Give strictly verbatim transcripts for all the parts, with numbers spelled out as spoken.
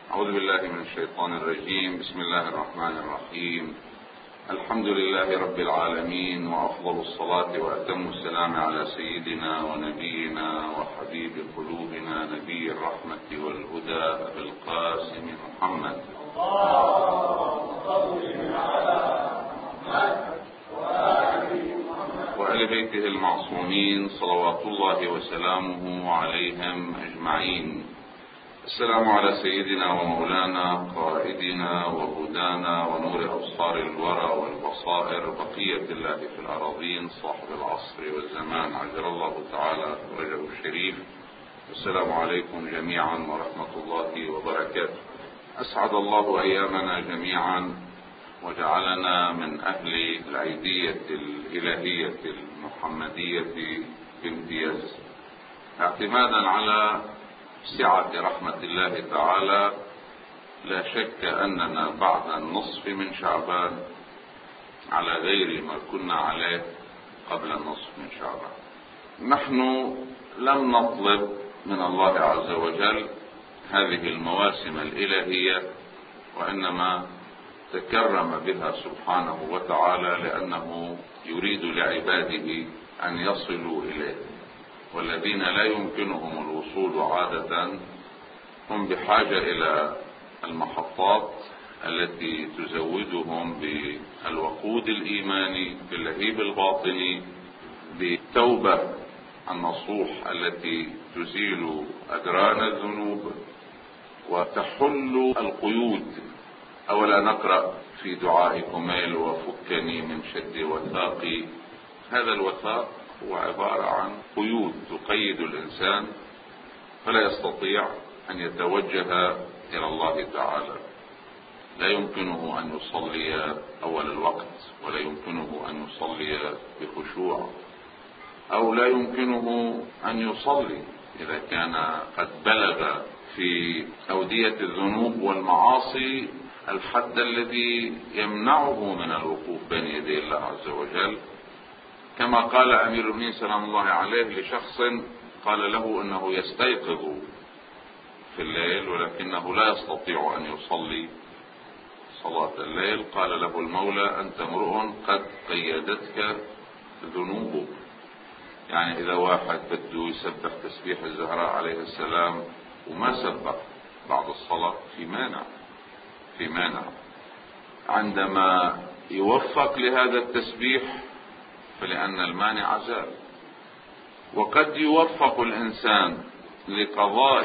أعوذ بالله من الشيطان الرجيم. بسم الله الرحمن الرحيم. الحمد لله رب العالمين، وأفضل الصلاة وأتم السلام على سيدنا ونبينا وحبيب قلوبنا نبي الرحمة والهدى أبي القاسم محمد وآل بيته المعصومين صلوات الله وسلامه عليهم أجمعين. السلام على سيدنا ومولانا قائدنا وهدانا ونور أبصار الورى والبصائر بقية الله في الأراضين صاحب العصر والزمان عجل الله تعالى فرجه الشريف. السلام عليكم جميعا ورحمة الله وبركاته. أسعد الله أيامنا جميعا وجعلنا من أهل العيدية الإلهية المحمدية بامتياز، اعتمادا على سعة رحمة الله تعالى. لا شك أننا بعد النصف من شعبان على غير ما كنا عليه قبل النصف من شعبان. نحن لم نطلب من الله عز وجل هذه المواسم الإلهية، وإنما تكرم بها سبحانه وتعالى لأنه يريد لعباده أن يصلوا إليه، والذين لا يمكنهم الوصول عادة هم بحاجة إلى المحطات التي تزودهم بالوقود الإيماني باللهيب الباطني، بالتوبة النصوح التي تزيل أدران الذنوب وتحل القيود. أولا نقرأ في دعاء كميل وفكني من شد وثاقي. هذا الوثاق هو عبارة عن قيود تقيد الإنسان فلا يستطيع أن يتوجه إلى الله تعالى. لا يمكنه أن يصلي أول الوقت، ولا يمكنه أن يصلي بخشوع، أو لا يمكنه أن يصلي إذا كان قد بلغ في أودية الذنوب والمعاصي الحد الذي يمنعه من الوقوف بين يدي الله عز وجل. كما قال أمير المؤمنين سلام الله عليه لشخص قال له أنه يستيقظ في الليل ولكنه لا يستطيع أن يصلي صلاة الليل، قال له المولى أنت امرؤ قد قيدتك ذنوبك. يعني إذا واحد بده يسبح تسبيح الزهراء عليه السلام وما سبح بعد الصلاة في مانع في مانع عندما يوفق لهذا التسبيح فلأن المانع زال. وقد يوفق الإنسان لقضاء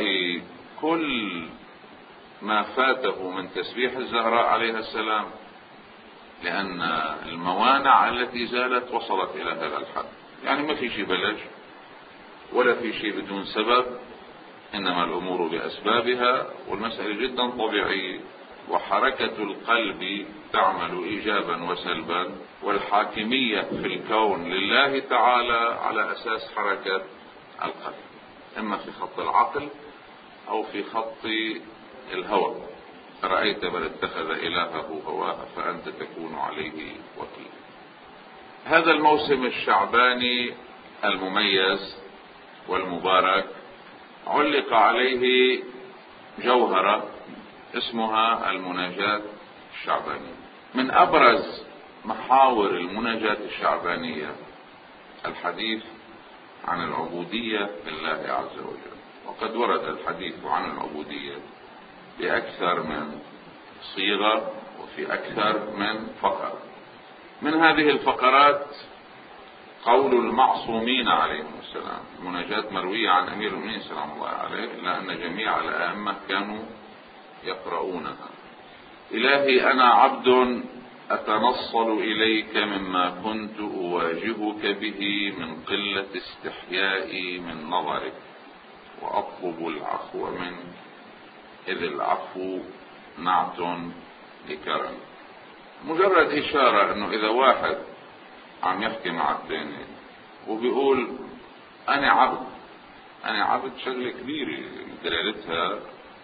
كل ما فاته من تسبيح الزهراء عليه السلام لأن الموانع التي زالت وصلت إلى هذا الحد. يعني ما في شيء بلج ولا في شيء بدون سبب، إنما الأمور بأسبابها، والمسألة جدا طبيعية، وحركة القلب تعمل إيجابا وسلبا، والحاكمية في الكون لله تعالى على أساس حركة القلب، إما في خط العقل أو في خط الهوى. رأيت من اتخذ إلهه هواه فأنت تكون عليه وكيل. هذا الموسم الشعباني المميز والمبارك علق عليه جوهرة اسمها المناجاة الشعبانية. من أبرز محاور المناجاة الشعبانية الحديث عن العبودية لله عز وجل، وقد ورد الحديث عن العبودية بأكثر من صيغة وفي أكثر من فقرة. من هذه الفقرات قول المعصومين عليهم السلام. المناجاة مروية عن أمير المؤمنين سلام الله عليه، إلا أن جميع الأئمة كانوا يقرؤونها. إلهي أنا عبد أتنصل إليك مما كنت أواجهك به من قلة استحيائي من نظرك، وأطلب العفو منك إذ العفو نعت لكرم. مجرد إشارة أنه إذا واحد عم يحكي مع الثاني وبيقول أنا عبد أنا عبد شغلة كبيرة دلالتها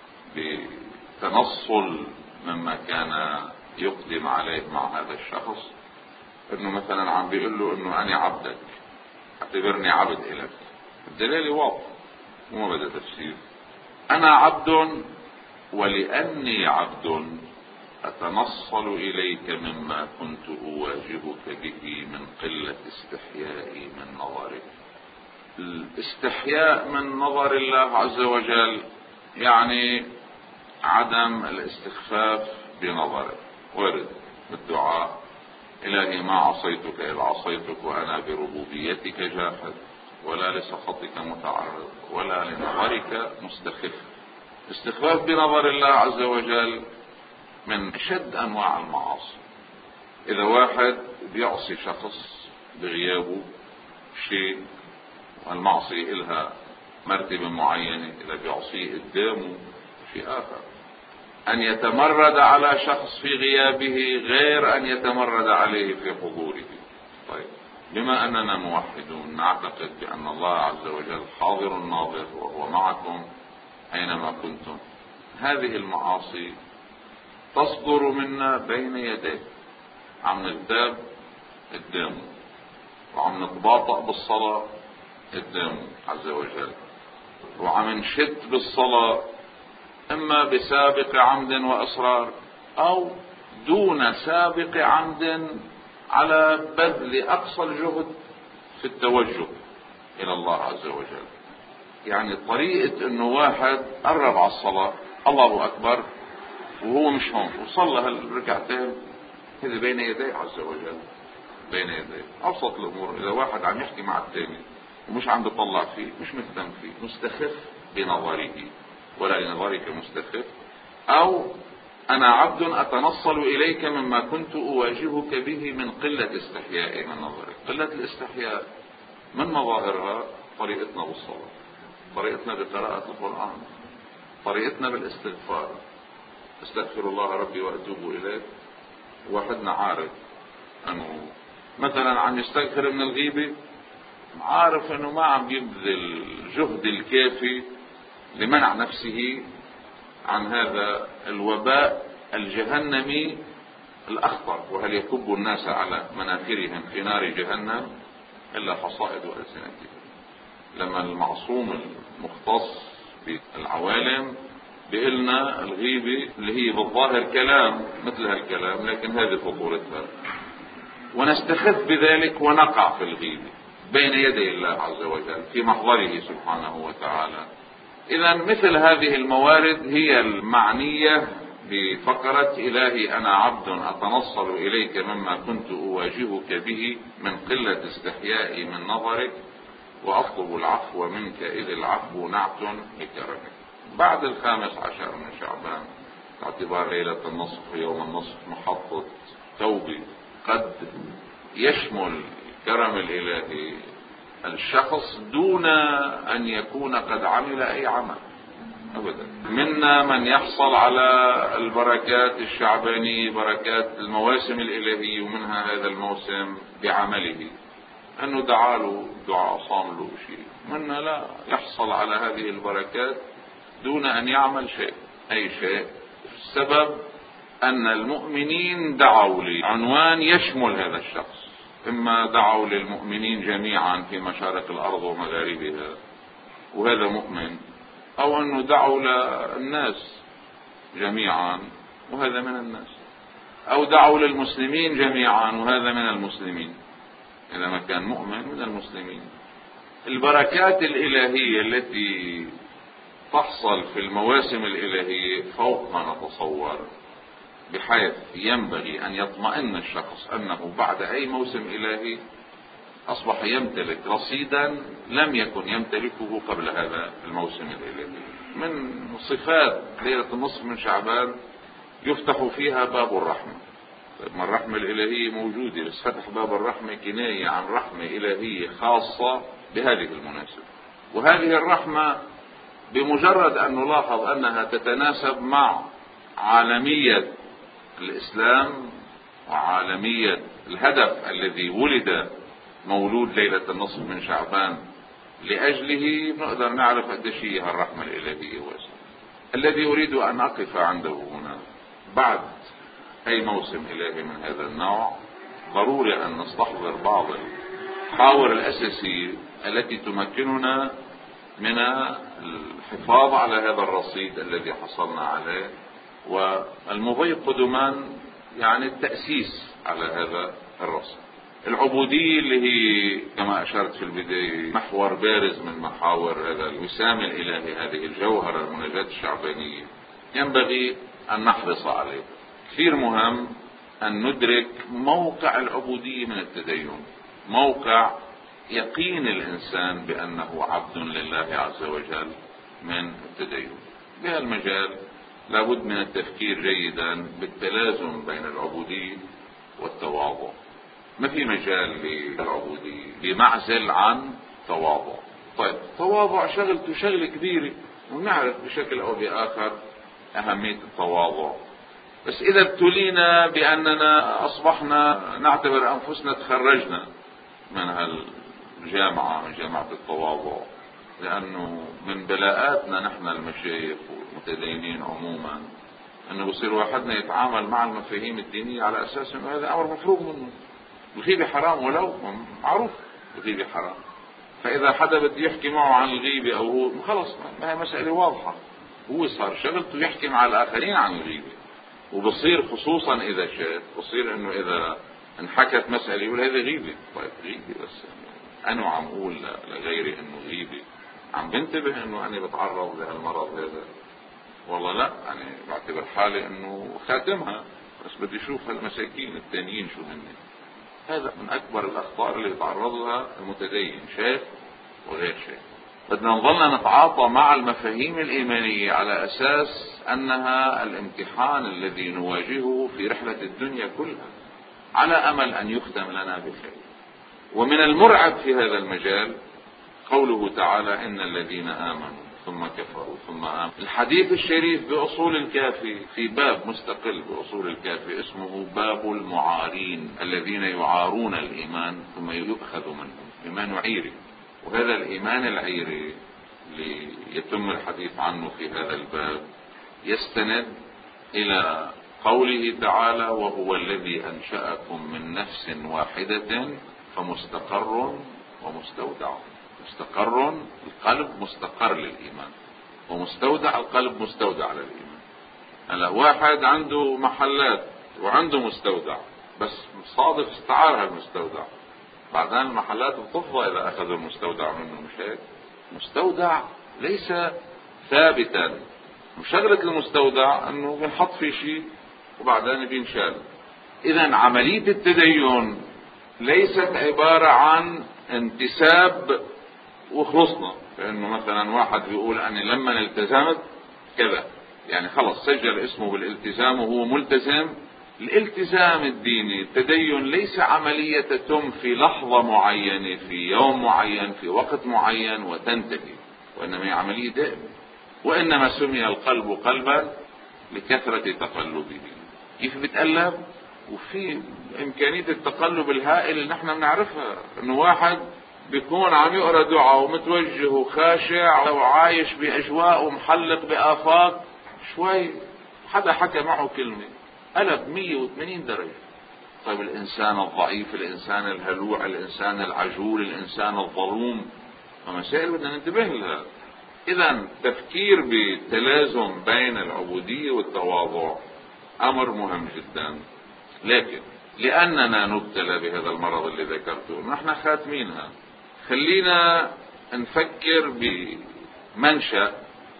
بتنصل مما كان يقدم عليه مع هذا الشخص، انه مثلا عم بيقول له انه انا عبدك اعتبرني عبد الك. الدلالة واضحة وما بدها تفسير. انا عبد ولأني عبد أتنصل إليك مما كنت أواجهك به من قلة استحيائي من نظرك. الاستحياء من نظر الله عز وجل يعني عدم الاستخفاف بنظره. ورد بالدعاء: إلهي ما عصيتك إذ عصيتك وأنا بربوبيتك جاحد، ولا لسخطك متعرض، ولا لنظرك مستخف. استخفاف بنظر الله عز وجل من أشد أنواع المعاصي. إذا واحد بيعصي شخص بغيابه شيء، والمعصية إلها مرتبة معينة، إذا بيعصيه قدامه شيء آخر. أن يتمرد على شخص في غيابه غير أن يتمرد عليه في حضوره. طيب، بما أننا موحدون نعتقد بأن الله عز وجل حاضر ناظر وهو معكم أينما كنتم. هذه المعاصي تصدر منا بين يديه، عم نغتاب قدامه، وعم نتباطأ بالصلاة قدامه عز وجل، وعم نشد بالصلاة إما بسابق عمد وإصرار أو دون سابق عمد على بذل أقصى الجهد في التوجه إلى الله عز وجل. يعني طريقة إنه واحد قرب على الصلاة، الله أكبر، وهو مش هون وصلى هالركعتين، هذه بين يديه عز وجل، بين يديه. أبسط الأمور، إذا واحد عم يحكي مع الثاني ومش عم بيطلع فيه، مش مهتم فيه، مستخف بنظره، ولا لنظرك مستخف. أو أنا عبد أتنصل إليك مما كنت أواجهك به من قلة استحيائي من نظرك. قلة الاستحياء من مظاهرها طريقتنا بالصلاة، طريقتنا بقراءة القرآن، طريقتنا بالاستغفار. استغفر الله ربي وأتوب إليه. واحدنا عارف أنه مثلا عم يستغفر من الغيبة، عارف أنه ما عم يبذل الجهد الكافي لمنع نفسه عن هذا الوباء الجهنمي الأخطر. وهل يكب الناس على مناخرهم في نار جهنم إلا حصائد ألسنتهم. لما المعصوم المختص بالعوالم بيقلنا الغيبة اللي هي بالظاهر كلام مثل هالكلام، لكن هذه خطورتها، ونستخف بذلك ونقع في الغيبة بين يدي الله عز وجل في محضره سبحانه وتعالى. إذا مثل هذه الموارد هي المعنية بفقرة إلهي أنا عبد أتنصل إليك مما كنت أواجهك به من قلة استحيائي من نظرك، وأطلب العفو منك إذ العفو نعت لكرمك. بعد الخامس عشر من شعبان باعتبار ليلة النصف ويوم النصف محطة توبة قد يشمل كرم الإلهي الشخص دون أن يكون قد عمل أي عمل أبدا. منا من يحصل على البركات الشعبانية، بركات المواسم الإلهية، ومنها هذا الموسم بعمله، أنه دعا له دعاء صام له شيء. منا لا يحصل على هذه البركات دون أن يعمل شيء، أي شيء. السبب أن المؤمنين دعوا لعنوان يشمل هذا الشخص، إما دعوا للمؤمنين جميعا في مشارق الأرض ومغاربها وهذا مؤمن، أو أنه دعوا للناس جميعا وهذا من الناس، أو دعوا للمسلمين جميعا وهذا من المسلمين إذا ما كان مؤمن من المسلمين. البركات الإلهية التي تحصل في المواسم الإلهية فوق ما نتصور، بحيث ينبغي أن يطمئن الشخص أنه بعد أي موسم إلهي أصبح يمتلك رصيدا لم يكن يمتلكه قبل هذا الموسم الإلهي. من صفات ليلة النصف من شعبان يفتح فيها باب الرحمة. ما الرحمة الإلهية موجودة، بس فتح باب الرحمة كناية عن رحمة إلهية خاصة بهذه المناسبة. وهذه الرحمة بمجرد أن نلاحظ أنها تتناسب مع عالمية الإسلام وعالمية الهدف الذي ولد مولود ليلة النصف من شعبان لأجله، نقدر نعرف قديش هي الرحمة الإلهية واسعة. الذي أريد أن أقف عنده هنا بعد أي موسم إلهي من هذا النوع، ضروري أن نستحضر بعض المحاور الأساسية التي تمكننا من الحفاظ على هذا الرصيد الذي حصلنا عليه، والمضي قدما يعني التأسيس على هذا الرصيد. العبودية اللي هي كما أشرت في البداية محور بارز من محاور هذا الوسام الإلهي، هذه الجوهرة المناجاة الشعبانية، ينبغي أن نحرص عليه. كثير مهم أن ندرك موقع العبودية من التدين، موقع يقين الإنسان بأنه عبد لله عز وجل من التدين. بهالمجال لابد من التفكير جيدا بالتلازم بين العبودية والتواضع. ما في مجال للعبودية بمعزل عن تواضع. طيب تواضع شغلته شغلة كبيرة، ونعرف بشكل أو بآخر أهمية التواضع، بس إذا ابتلينا بأننا أصبحنا نعتبر أنفسنا تخرجنا من هالجامعة، من جامعة التواضع، لأنه من بلاءاتنا نحن المشايخ والمتدينين عموما أنه بصير واحدنا يتعامل مع المفاهيم الدينية على أساس أنه هذا أمر مفروغ منه. الغيبة حرام، ولو معروف الغيبة حرام، فإذا حدا بده يحكي معه عن الغيبة أو هو خلص، ما هي مسألة واضحة، هو صار شغلته يحكي مع الآخرين عن الغيبة. وبصير خصوصا إذا شاف، بصير أنه إذا انحكت مسألة يقول هذا غيبة. طيب غيبة، بس أنا عم أقول لغيري أنه غيبة، عم بنتبه أنه أنا بتعرض لهالمرض هذا، والله لا، أنا بعتبر حالي أنه خاتمها، بس بدي أشوف هالمساكين التانيين شو هن. هذا من أكبر الأخطار اللي يتعرض لها المتدين، شايف وغير شايف. بدنا نظلنا نتعاطى مع المفاهيم الإيمانية على أساس أنها الامتحان الذي نواجهه في رحلة الدنيا كلها، على أمل أن يختم لنا بخير. ومن المرعب في هذا المجال قوله تعالى إن الذين آمنوا ثم كفروا ثم آمنوا. الحديث الشريف بأصول الكافي في باب مستقل بأصول الكافي اسمه باب المعارين، الذين يعارون الإيمان ثم يؤخذ منهم إيمان عيري. وهذا الإيمان العيري اللي يتم الحديث عنه في هذا الباب يستند إلى قوله تعالى وهو الذي أنشأكم من نفس واحدة فمستقر ومستودع. مستقر القلب مستقر للإيمان، ومستودع القلب مستودع للإيمان. هلا واحد عنده محلات وعنده مستودع، بس صادف استعار هالمستودع، بعدين المحلات بتفضى إذا أخذوا المستودع منه، مش هيك؟ مستودع ليس ثابتا، وشغلة المستودع أنه بنحط فيه شيء وبعدين بينشال. إذن عملية التدين ليست عبارة عن انتساب وخلصنا، فإنه مثلا واحد بيقول أنا لما التزمت كذا، يعني خلص سجل اسمه بالالتزام وهو ملتزم. الالتزام الديني التدين ليس عملية تتم في لحظة معينة في يوم معين في وقت معين وتنتهي، وإنما هي عملية دائمة. وإنما سمي القلب قلبا لكثرة تقلبه. كيف بتقلب؟ وفي إمكانية التقلب الهائل اللي نحن بنعرفها، إنه واحد بيكون عم يقرأ دعاء ومتوجه وخاشع وعايش بأجواء ومحلق بآفاق، شوي حدا حكى معه كلمة قلب مية وثمانين درجة. طيب الإنسان الضعيف، الإنسان الهلوع، الإنسان العجول، الإنسان الظلوم، ومسائل بدنا ننتبه لها. إذن تفكير بالتلازم بين العبودية والتواضع أمر مهم جدا. لكن لأننا نبتلى بهذا المرض اللي ذكرته نحن خاتمينها، خلينا نفكر بمنشأ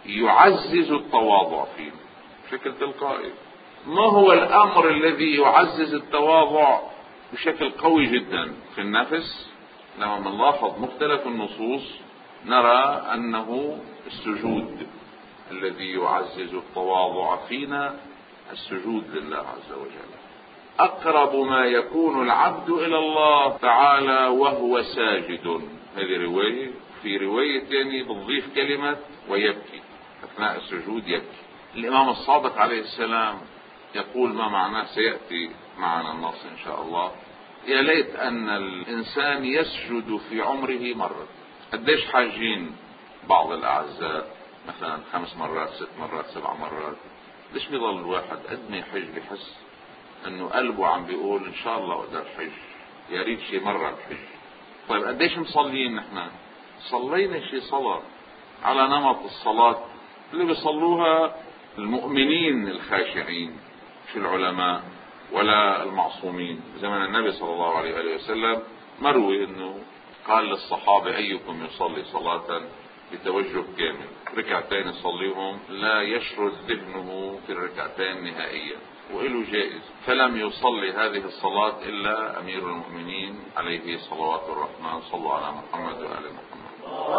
يعزز التواضع فيه بشكل تلقائي. ما هو الأمر الذي يعزز التواضع بشكل قوي جدا في النفس؟ لما نلاحظ مختلف النصوص نرى أنه السجود الذي يعزز التواضع فينا، السجود لله عز وجل. أقرب ما يكون العبد إلى الله تعالى وهو ساجد. هذه رواية، في رواية ثانية بتضيف كلمة ويبكي، أثناء السجود يبكي. الإمام الصادق عليه السلام يقول ما معناه سيأتي معنا النص إن شاء الله: يا ليت أن الإنسان يسجد في عمره مرة. قديش حاجين بعض الأعزاء مثلا خمس مرات ست مرات سبع مرات، ليش بيضل الواحد قد ما يحج بحس انه قلبه عم بيقول ان شاء الله اقدر حج، يا ريت شي مرة بحج. طيب قديش مصلين نحن؟ صلينا شي صلاة على نمط الصلاة اللي بيصلوها المؤمنين الخاشعين، مش العلماء ولا المعصومين. زمن النبي صلى الله عليه وآله وسلم مروي انه قال للصحابة: ايكم يصلي صلاة بتوجه كامل، ركعتين يصليهم لا يشرد ذهنه في الركعتين نهائيا، وإله جائز. فلم يصلي هذه الصلاة إلا أمير المؤمنين عليه صلوات الرحمن. صلوا على محمد وآل محمد.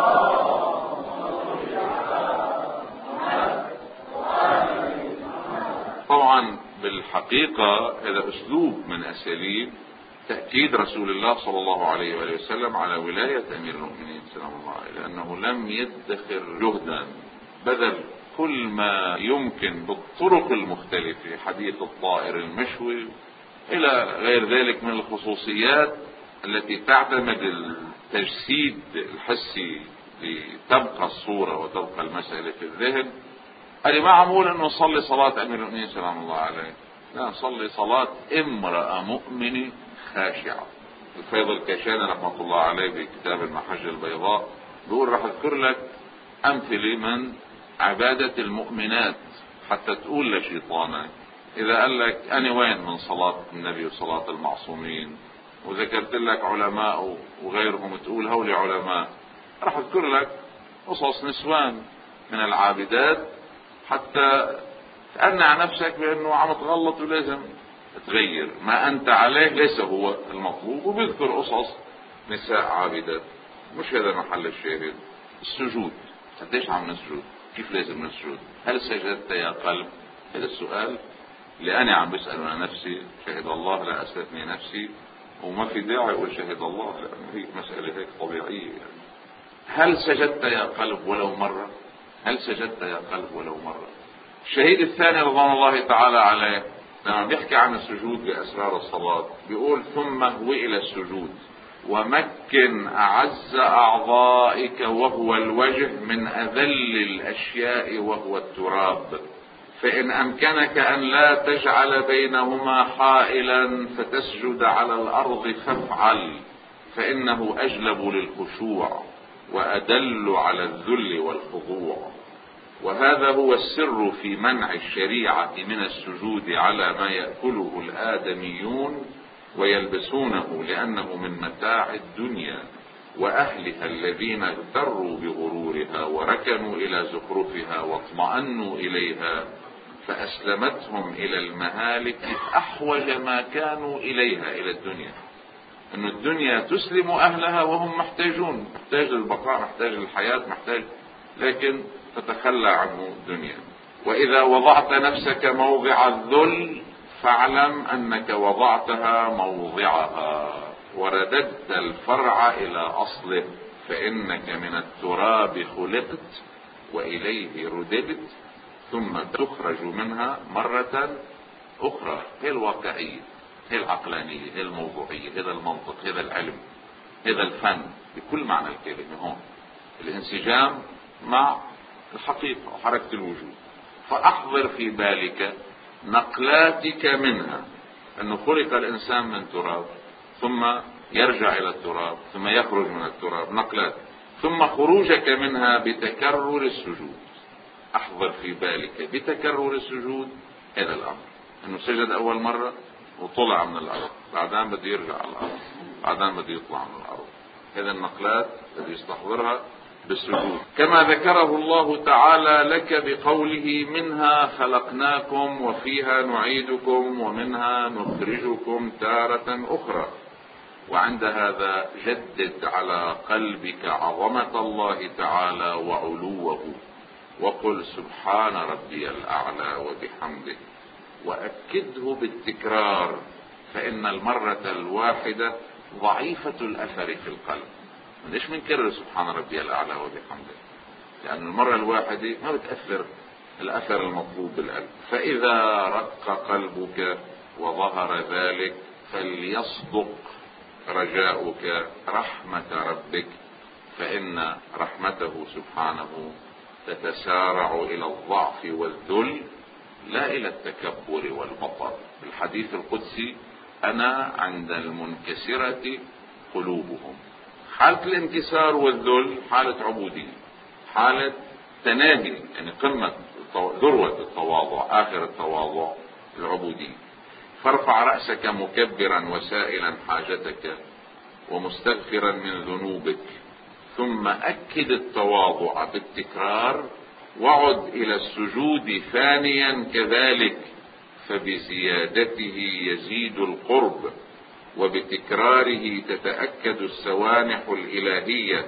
طبعا بالحقيقة هذا أسلوب من أساليب تأكيد رسول الله صلى الله عليه وآله وسلم على ولاية أمير المؤمنين سلام الله عليه، لأنه لم يدخر جهدا، بذل كل ما يمكن بالطرق المختلفة، حديث الطائر المشوي إلى غير ذلك من الخصوصيات التي تعتمد التجسيد الحسي لتبقى الصورة وتبقى المسألة في الذهن. أنا ما عمول أنه نصلي صلاة أمير المؤمنين سلام الله عليه، لا، نصلي صلاة امرأة مؤمنة خاشعة. الفيض الكاشاني رحمة الله عليه بكتاب المحجة البيضاء بيقول: راح اذكر لك أمثلة من عبادة المؤمنات حتى تقول لشيطانك. إذا قال لك أنا وين من صلاة النبي وصلاة المعصومين، وذكرت لك علماء وغيرهم تقول هولي علماء، راح اذكر لك قصص نسوان من العابدات حتى تقنع نفسك بأنه عم تغلط ولازم تغير ما أنت عليه، ليس هو المطلوب. وبيذكر قصص نساء عابدات. مش هذا محل الشاهد. السجود، قديش عم نسجد؟ كيف لازم نسجد؟ هل سجدت يا قلب؟ هذا السؤال اللي أنا عم بسأل عن نفسي. شهد الله لا أستثني نفسي، وما في داعي أقول شهد الله، لأن هي مسألة هيك طبيعية يعني. هل سجدت يا قلب ولو مرة؟ هل سجدت يا قلب ولو مرة؟ الشهيد الثاني رضوان الله تعالى عليه لما بيحكي عن السجود بأسرار الصلاة بيقول: ثم هو إلى السجود ومكن أعز أعضائك وهو الوجه من أذل الأشياء وهو التراب، فإن أمكنك أن لا تجعل بينهما حائلا فتسجد على الأرض فافعل، فإنه أجلب للخشوع وأدل على الذل والخضوع. وهذا هو السر في منع الشريعة من السجود على ما يأكله الآدميون ويلبسونه، لأنه من متاع الدنيا وأهلها الذين اغتروا بغرورها وركنوا إلى زخرفها واطمأنوا إليها فأسلمتهم إلى المهالك أحوج ما كانوا إليها، إلى الدنيا. أن الدنيا تسلم أهلها وهم محتاجون، محتاج للبقاء، محتاج للحياة، محتاج، لكن تتخلى عنه الدنيا. وإذا وضعت نفسك موضع الذل فاعلم أنك وضعتها موضعها ورددت الفرع إلى أصله، فإنك من التراب خلقت وإليه رددت ثم تخرج منها مرة أخرى. هي الواقعية، هي العقلانية، هي الموضوعية، هذا المنطق، هذا العلم، هذا الفن بكل معنى الكلمة. هون الانسجام مع الحقيقة وحركة الوجود. فأحضر في بالك نقلاتك منها، أنه خلق الإنسان من تراب ثم يرجع إلى التراب ثم يخرج من التراب، نقلات، ثم خروجك منها بتكرر السجود. أحضر في بالك بتكرر السجود هذا الأمر، أنه سجد أول مرة وطلع من الأرض، بعدين بده يرجع على الأرض، بعدين بده يطلع من الأرض. هذا النقلات الذي يستحضرها بالسجود، كما ذكره الله تعالى لك بقوله: منها خلقناكم وفيها نعيدكم ومنها نخرجكم تارة أخرى. وعند هذا جدد على قلبك عظمة الله تعالى وعلوه، وقل سبحان ربي الأعلى وبحمده، وأكده بالتكرار، فإن المرة الواحدة ضعيفة الأثر في القلب. ليش منكرر سبحان ربي الأعلى وبحمده؟ لأن المرة الواحدة ما بتأثر الأثر المطلوب بالقلب. فإذا رق قلبك وظهر ذلك فليصدق رجاؤك رحمة ربك، فإن رحمته سبحانه تتسارع إلى الضعف والذل لا إلى التكبر والبطر. الحديث القدسي: أنا عند المنكسرة قلوبهم. حالة الانكسار والذل حالة عبودية، حالة تناهي، يعني قمة ذروة التواضع، آخر التواضع العبودية. فارفع رأسك مكبرا وسائلا حاجتك ومستغفرا من ذنوبك، ثم أكد التواضع بالتكرار، وعد إلى السجود ثانيا كذلك، فبزيادته يزيد القرب، وبتكراره تتأكد السوانح الإلهية،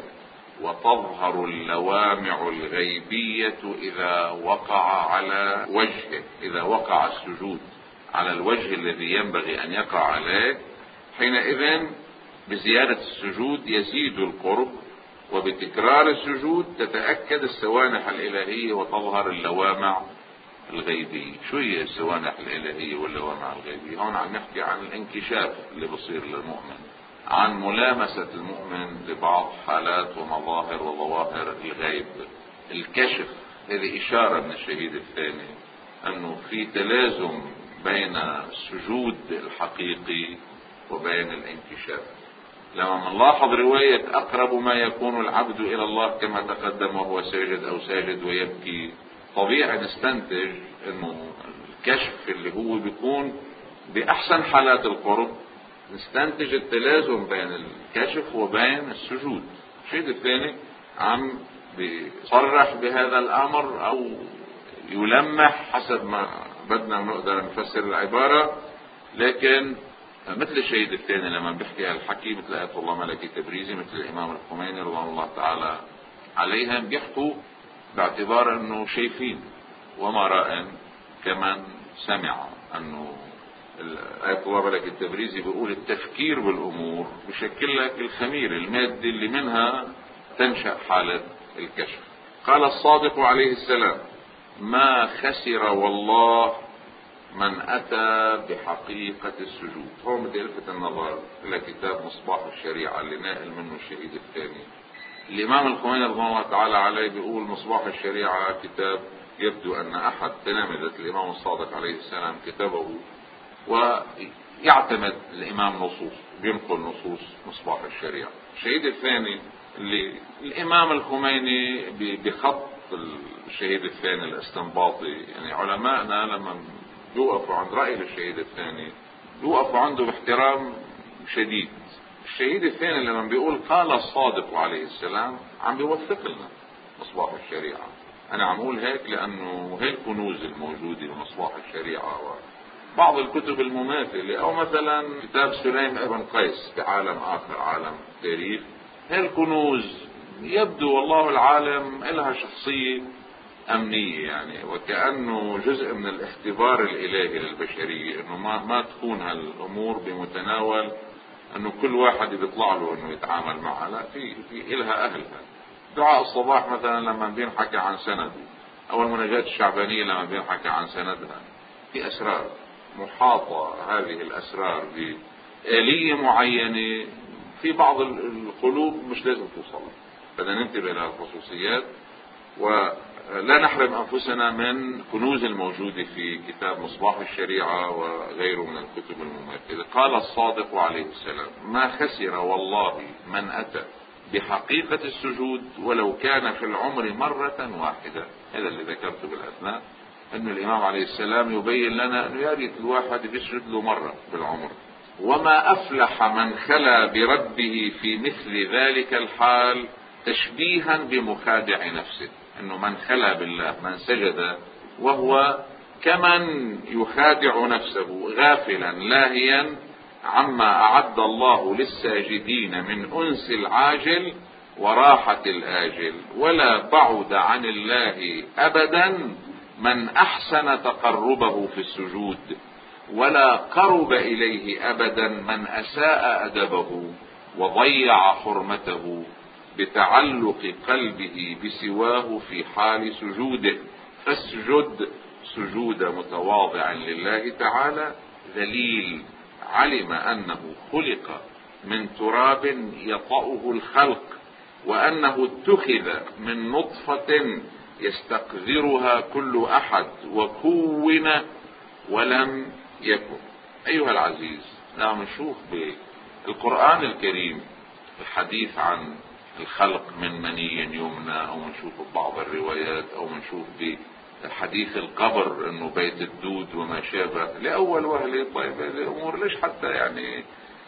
وتظهر اللوامع الغيبية إذا وقع على وجهه، إذا وقع السجود على الوجه الذي ينبغي أن يقع عليه، حينئذ بزيادة السجود يزيد القرب، وبتكرار السجود تتأكد السوانح الإلهية وتظهر اللوامع الغيبية. شو هي السوانح الإلهية واللوامع الغيبية؟ هون عم نحكي عن الانكشاف اللي بصير للمؤمن، عن ملامسة المؤمن لبعض حالات ومظاهر وظواهر الغيب. الكشف هذه إشارة من الشهيد الثاني أنه في تلازم بين السجود الحقيقي وبين الانكشاف. لما نلاحظ رواية أقرب ما يكون العبد إلى الله كما تقدم وهو ساجد أو ساجد ويبكي، طبيعي نستنتج أنه الكشف اللي هو بيكون بأحسن حالات القرب، نستنتج التلازم بين الكشف وبين السجود. الشيء الثاني عم بيصرح بهذا الأمر أو يلمح حسب ما بدنا نقدر نفسر العبارة، لكن مثل الشهيد الثاني لما بيحكي هالحكي، مثل آية الله ملكي تبريزي، مثل الإمام الخميني رضوان الله تعالى عليهم، بيحكوا باعتبار أنه شايفين وما رأى كمان سمع. أنه آية الله ملكي التبريزي بيقول التفكير بالأمور بشكل لك الخمير المادي اللي منها تنشأ حالة الكشف. قال الصادق عليه السلام: ما خسر والله من أتى بحقيقة السجود. هون بدي ألفت النظر إلى كتاب مصباح الشريعة اللي ناقل منه الشهيد الثاني. الإمام الخميني رضوان الله تعالى عليه بيقول مصباح الشريعة كتاب يبدو أن أحد تلامذة الإمام الصادق عليه السلام كتبه، ويعتمد الإمام نصوص، بينقل نصوص مصباح الشريعة. الشهيد الثاني اللي الإمام الخميني بخط الشهيد الثاني الاستنباطي، يعني علماءنا لما يوقفوا عند رأي الشهيد الثاني يوقفوا عنده باحترام شديد. الشهيد الثاني لما بيقول قال الصادق عليه السلام عم بيوثق لنا مصباح الشريعة. أنا عم أقول هيك لأنه هي الكنوز الموجودة بمصباح الشريعة وبعض الكتب المماثلة، أو مثلا كتاب سليم ابن قيس بعالم آخر، عالم تاريخ. هي الكنوز يبدو والله العالم لها شخصية أمنية، يعني وكأنه جزء من الاختبار الإلهي للبشرية، إنه ما ما تكون هالأمور بمتناول إنه كل واحد بيطلع له إنه يتعامل معها، لا، في في إلها أهلها. دعاء الصباح مثلا لما بينحكى عن سنده، أو المناجاة الشعبانية لما بينحكى عن سندها، في أسرار محاطة، هذه الأسرار بآلية معينة في بعض القلوب مش لازم توصل. بدنا ننتبه للخصوصيات ولا نحرم أنفسنا من كنوز الموجودة في كتاب مصباح الشريعة وغيره من الكتب المماثلة. قال الصادق عليه السلام: ما خسر والله من أتى بحقيقة السجود ولو كان في العمر مرة واحدة. هذا اللي ذكرته بالأثناء، أن الإمام عليه السلام يبين لنا أنه يا ريت الواحد بيسجد له مرة بالعمر. وما أفلح من خلا بربه في مثل ذلك الحال، تشبيها بمخادع نفسه. أنه من خلا بالله، من سجد وهو كمن يخادع نفسه غافلا لاهيا عما أعد الله للساجدين من أنس العاجل وراحة الآجل، ولا بعد عن الله أبدا من أحسن تقربه في السجود، ولا قرب إليه أبدا من أساء أدبه وضيع حرمته بتعلق قلبه بسواه في حال سجوده. فاسجد سجود متواضع لله تعالى ذليل، علم أنه خلق من تراب يطأه الخلق، وأنه اتخذ من نطفة يستقذرها كل أحد، وكون ولم يكن. أيها العزيز، نعم نشوف بالقرآن الكريم الحديث عن الخلق من مني يمنى، او نشوف ببعض الروايات، او نشوف بحديث القبر انه بيت الدود وما شابه. لاول وهله طيب هذه الامور ليش حتى يعني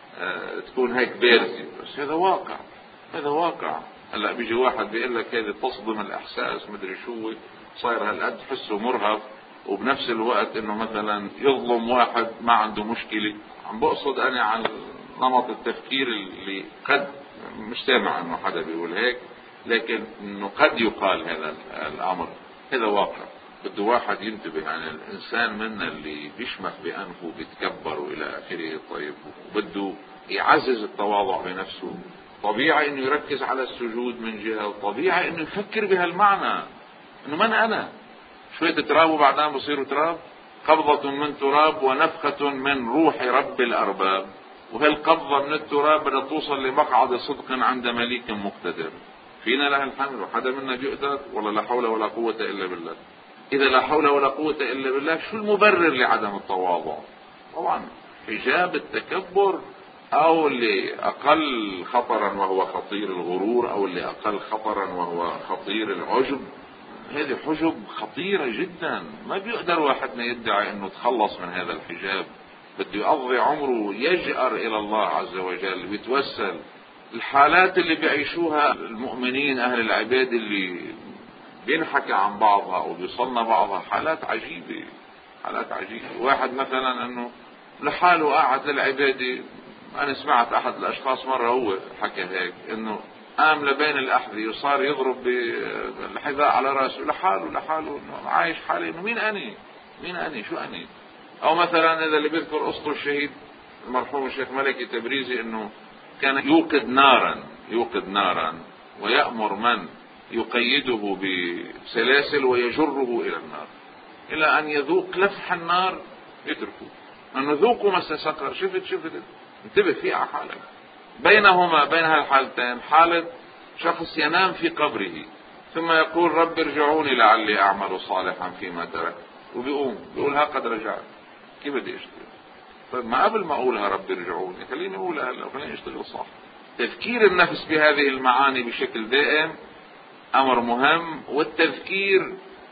آه تكون هيك بارزة؟ بس هذا واقع، هذا واقع. هلا بيجي واحد بيقول لك هذه تصدم الاحساس مدري شو، صاير هالقد تحسه مرهف، وبنفس الوقت انه مثلا يظلم واحد ما عنده مشكلة. عم بقصد انا عن نمط التفكير اللي قد مش سامع انه حدا بيقول هيك، لكن انه قد يقال هذا الامر. هذا واقع، بده واحد ينتبه. يعني الانسان منا اللي بيشمخ بانفه بيتكبر والى اخره، طيب وبده يعزز التواضع بنفسه، طبيعي انه يركز على السجود من جهة، وطبيعي انه يفكر بهالمعنى انه من انا شوية تراب وبعدين بصيروا تراب، قبضة من تراب ونفخة من روح رب الارباب. وهالقبضة من التراب بدها توصل لمقعد صدق عند مليك مقتدر. فينا لها الحمل وحدا منا بيقدر؟ والله لا حول ولا قوة الا بالله. اذا لا حول ولا قوة الا بالله، شو المبرر لعدم التواضع؟ طبعا حجاب التكبر، او اللي اقل خطرا وهو خطير الغرور، او اللي اقل خطرا وهو خطير العجب. هذه حجب خطيرة جدا، ما بيقدر واحدنا يدعي انه تخلص من هذا الحجاب. بده يقضي عمره يجأر الى الله عز وجل ويتوسل. الحالات اللي بيعيشوها المؤمنين اهل العباد اللي بينحكى عن بعضها او بيصلنا بعضها حالات عجيبة، حالات عجيبة. واحد مثلا انه لحاله قاعد للعبادة. انا سمعت احد الاشخاص مرة هو حكى هيك، انه قام لبين الاحذية وصار يضرب بالحذاء على راسه لحاله لحاله انه عايش حاله انه مين اني مين اني شو اني. او مثلا اذا اللي بيذكر قصته الشهيد المرحوم الشيخ ملكي تبريزي، انه كان يوقد نارا يوقد نارا ويأمر من يقيده بسلاسل ويجره الى النار، الى ان يذوق لفح النار يتركه، انه ذوقوا مس سقر. شفت شفت انتبه فيه على حالك. بينهما بين هالحالتين حالة شخص ينام في قبره ثم يقول رب ارجعوني لعلي اعمل صالحا فيما ترك، وبيقوم بيقول ها قد رجعت. كيف بدي اشتغل؟ طيب ما قبل ما اقولها رب ارجعوني خليني اقولها هلا وخليني اشتغل صح. تذكير النفس بهذه المعاني بشكل دائم امر مهم، والتذكير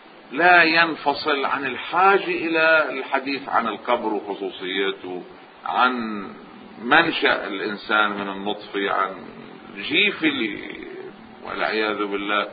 لا ينفصل عن الحاجة الى الحديث عن القبر وخصوصياته، عن منشأ الانسان من النطفة، عن جيف اللي والعياذ بالله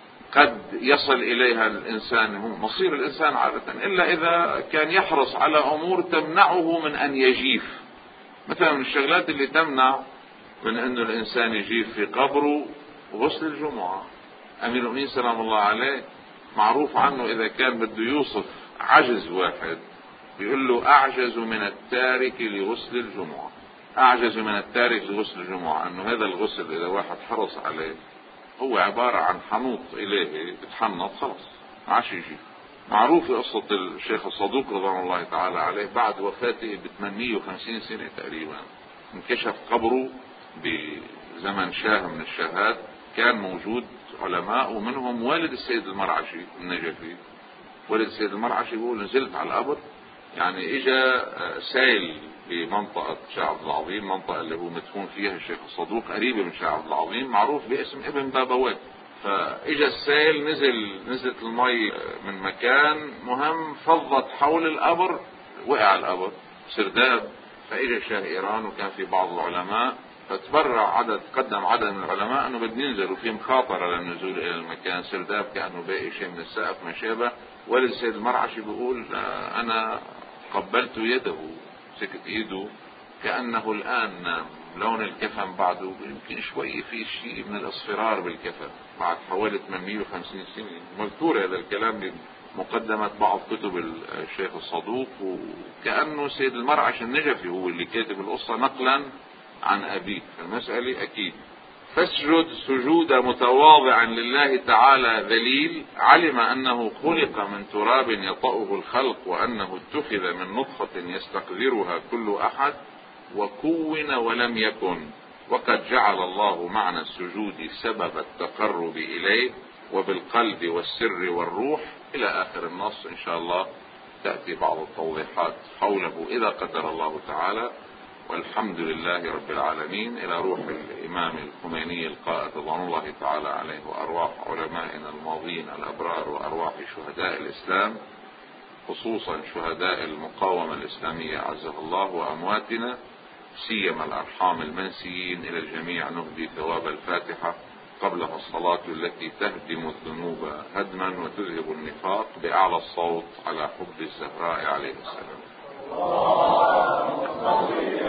قد يصل اليها الانسان، هو مصير الانسان عادة، الا اذا كان يحرص على امور تمنعه من ان يجيف. مثلا من الشغلات اللي تمنع من انه الانسان يجيف في قبره غسل الجمعة. امير المؤمنين سلام الله عليه معروف عنه اذا كان بده يوصف عجز واحد بيقول له اعجز من التارك لغسل الجمعة. اعجز من التارك لغسل الجمعة، انه هذا الغسل اذا واحد حرص عليه هو عبارة عن حنوط الهي بتحنط خلص ما عادش يجي. معروفة قصة الشيخ الصدوق رضوان الله تعالى عليه، بعد وفاته ب ثمانمئة وخمسين سنة تقريبا انكشف قبره بزمن شاه من الشاهات. كان موجود علماء ومنهم والد السيد المرعشي النجفي. والد السيد المرعشي بيقول نزلت على القبر، يعني اجا سيل بمنطقة شاه عبد العظيم، منطقة اللي هو مدفون فيها الشيخ الصدوق قريبة من شاه عبد العظيم، معروف باسم ابن بابوات. فاجا السيل نزل نزلت المي من مكان مهم، فضت حول القبر، وقع القبر سرداب. فاجا شاه ايران وكان في بعض العلماء، فتبرع عدد قدم عدد من العلماء انه بدنا ننزل وفي مخاطرة للنزول الى المكان، سرداب كأنه باقي شيء من السقف ما شابه. والد السيد المرعشي بيقول انا قبلت يده، سكت ايده كأنه الان نام. لون الكفن بعده يمكن شوي في شيء من الاصفرار بالكفن بعد حوالي ثمانمئة وخمسين سنة. مذكور هذا الكلام بمقدمة بعض كتب الشيخ الصدوق، وكأنه سيد المرعش النجفي هو اللي كاتب القصة نقلا عن أبيه. المسألة أكيد. فاسجد سجود متواضعا لله تعالى ذليل، علم أنه خلق من تراب يطأه الخلق، وأنه اتخذ من نطفة يستقذرها كل أحد، وكون ولم يكن، وقد جعل الله معنى السجود سبب التقرب إليه، وبالقلب والسر والروح إلى آخر النص. إن شاء الله تأتي بعض التوضيحات حوله إذا قدر الله تعالى. والحمد لله رب العالمين إلى روح الإمام الخميني القائد رضوان الله تعالى عليه، وأرواح علمائنا الماضين الأبرار، وأرواح شهداء الإسلام خصوصا شهداء المقاومة الإسلامية عزه الله، وأمواتنا سيما الأرحام المنسيين. إلى الجميع نهدي ثواب الفاتحة قبلها الصلاة التي تهدم الذنوب هدما وتذهب النفاق بأعلى الصوت على حب الزهراء عليه السلام.